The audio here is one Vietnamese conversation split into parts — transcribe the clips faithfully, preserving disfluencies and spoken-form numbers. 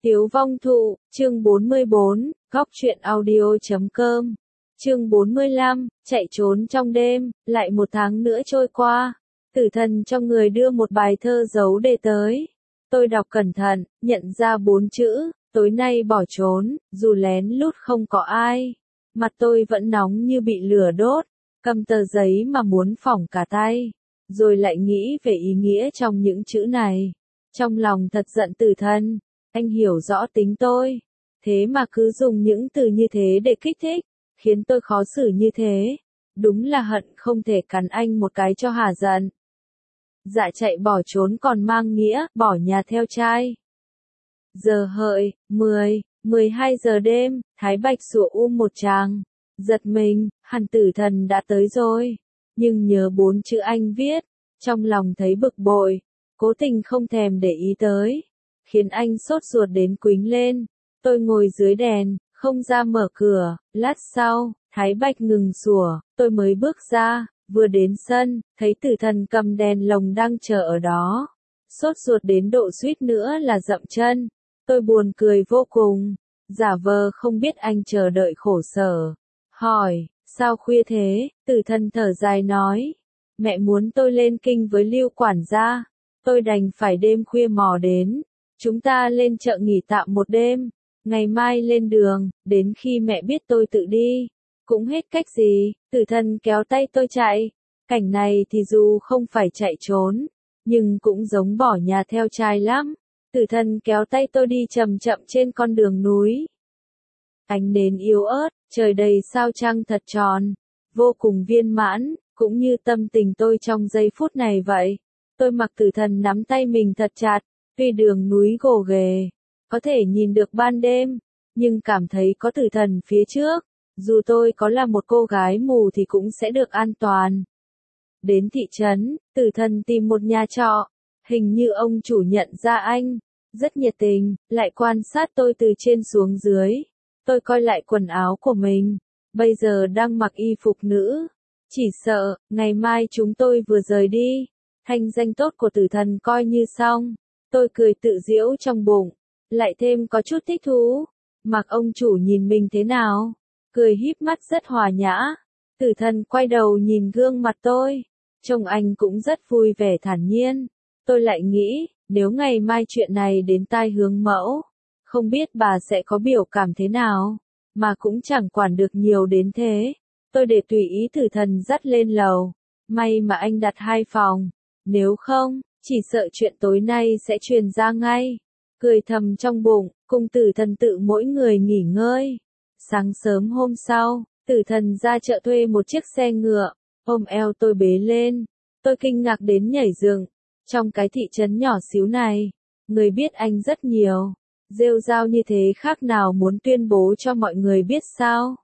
Tiếu vong thụ, chương bốn mươi bốn, góc truyện audio chấm com. Chương bốn mươi lăm, chạy trốn trong đêm, lại một tháng nữa trôi qua. Tử thần trong người đưa một bài thơ giấu đề tới. Tôi đọc cẩn thận, nhận ra bốn chữ, tối nay bỏ trốn, dù lén lút không có ai. Mặt tôi vẫn nóng như bị lửa đốt, cầm tờ giấy mà muốn phỏng cả tay. Rồi lại nghĩ về ý nghĩa trong những chữ này. Trong lòng thật giận tử thần. Anh hiểu rõ tính tôi, thế mà cứ dùng những từ như thế để kích thích, khiến tôi khó xử như thế. Đúng là hận không thể cắn anh một cái cho hả giận. Dạ chạy bỏ trốn còn mang nghĩa, bỏ nhà theo trai. Giờ hợi, mười, mười hai giờ đêm, Thái Bạch sủa um một tràng. Giật mình, hẳn tử thần đã tới rồi. Nhưng nhớ bốn chữ anh viết, trong lòng thấy bực bội, cố tình không thèm để ý tới. Khiến anh sốt ruột đến quýnh lên. Tôi ngồi dưới đèn, không ra mở cửa, lát sau, Thái Bạch ngừng sủa, tôi mới bước ra, vừa đến sân, thấy tử thần cầm đèn lồng đang chờ ở đó. Sốt ruột đến độ suýt nữa là dậm chân. Tôi buồn cười vô cùng, giả vờ không biết anh chờ đợi khổ sở. Hỏi, sao khuya thế? Tử thần thở dài nói, mẹ muốn tôi lên kinh với Lưu quản gia. Tôi đành phải đêm khuya mò đến. Chúng ta lên chợ nghỉ tạm một đêm, ngày mai lên đường, đến khi mẹ biết tôi tự đi. Cũng hết cách gì, tử thần kéo tay tôi chạy. Cảnh này thì dù không phải chạy trốn, nhưng cũng giống bỏ nhà theo trai lắm. Tử thần kéo tay tôi đi chậm chậm trên con đường núi. Ánh nến yếu ớt, trời đầy sao trăng thật tròn, vô cùng viên mãn, cũng như tâm tình tôi trong giây phút này vậy. Tôi mặc tử thần nắm tay mình thật chặt. Tuy đường núi gồ ghề, có thể nhìn được ban đêm, nhưng cảm thấy có tử thần phía trước, dù tôi có là một cô gái mù thì cũng sẽ được an toàn. Đến thị trấn, tử thần tìm một nhà trọ, hình như ông chủ nhận ra anh, rất nhiệt tình, lại quan sát tôi từ trên xuống dưới. Tôi coi lại quần áo của mình, bây giờ đang mặc y phục nữ, chỉ sợ, ngày mai chúng tôi vừa rời đi, thanh danh tốt của tử thần coi như xong. Tôi cười tự giễu trong bụng, lại thêm có chút thích thú. Mặc ông chủ nhìn mình thế nào? Cười híp mắt rất hòa nhã. Tử thần quay đầu nhìn gương mặt tôi. Trông anh cũng rất vui vẻ thản nhiên. Tôi lại nghĩ, nếu ngày mai chuyện này đến tai hướng mẫu, không biết bà sẽ có biểu cảm thế nào, mà cũng chẳng quản được nhiều đến thế. Tôi để tùy ý tử thần dắt lên lầu. May mà anh đặt hai phòng, nếu không, chỉ sợ chuyện tối nay sẽ truyền ra ngay. Cười thầm trong bụng, cùng tử thần tự mỗi người nghỉ ngơi. Sáng sớm hôm sau, tử thần ra chợ thuê một chiếc xe ngựa, ôm eo tôi bế lên. Tôi kinh ngạc đến nhảy dựng. Trong cái thị trấn nhỏ xíu này, người biết anh rất nhiều. Rêu rao như thế khác nào muốn tuyên bố cho mọi người biết sao?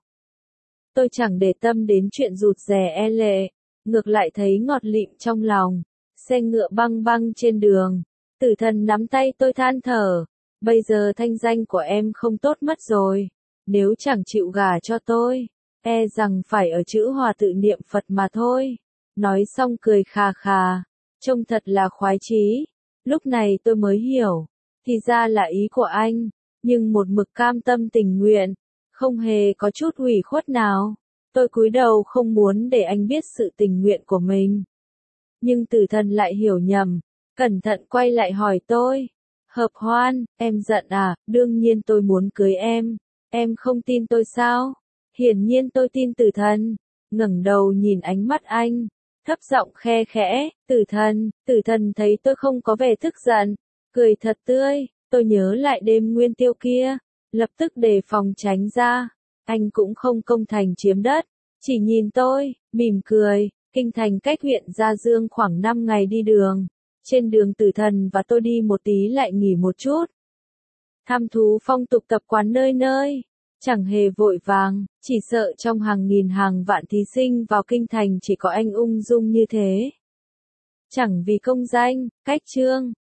Tôi chẳng để tâm đến chuyện rụt rè e lệ, ngược lại thấy ngọt lịm trong lòng. Xe ngựa băng băng trên đường, tử thần nắm tay tôi than thở, bây giờ thanh danh của em không tốt mất rồi, nếu chẳng chịu gả cho tôi, e rằng phải ở chữ hòa tự niệm Phật mà thôi. Nói xong cười khà khà, trông thật là khoái chí. Lúc này tôi mới hiểu, thì ra là ý của anh, nhưng một mực cam tâm tình nguyện, không hề có chút ủy khuất nào. Tôi cúi đầu không muốn để anh biết sự tình nguyện của mình. Nhưng tử thần lại hiểu nhầm, cẩn thận quay lại hỏi tôi. Hợp hoan, em giận à? Đương nhiên tôi muốn cưới em. Em không tin tôi sao? Hiển nhiên tôi tin tử thần. Ngẩng đầu nhìn ánh mắt anh, thấp giọng khe khẽ, tử thần, tử thần thấy tôi không có vẻ tức giận, cười thật tươi. Tôi nhớ lại đêm nguyên tiêu kia, lập tức đề phòng tránh ra. Anh cũng không công thành chiếm đất, chỉ nhìn tôi, mỉm cười. Kinh thành cách huyện Gia Dương khoảng năm ngày đi đường. Trên đường tử thần và tôi đi một tí lại nghỉ một chút. Thăm thú phong tục tập quán nơi nơi. Chẳng hề vội vàng, chỉ sợ trong hàng nghìn hàng vạn thí sinh vào kinh thành chỉ có anh ung dung như thế. Chẳng vì công danh, cách chương,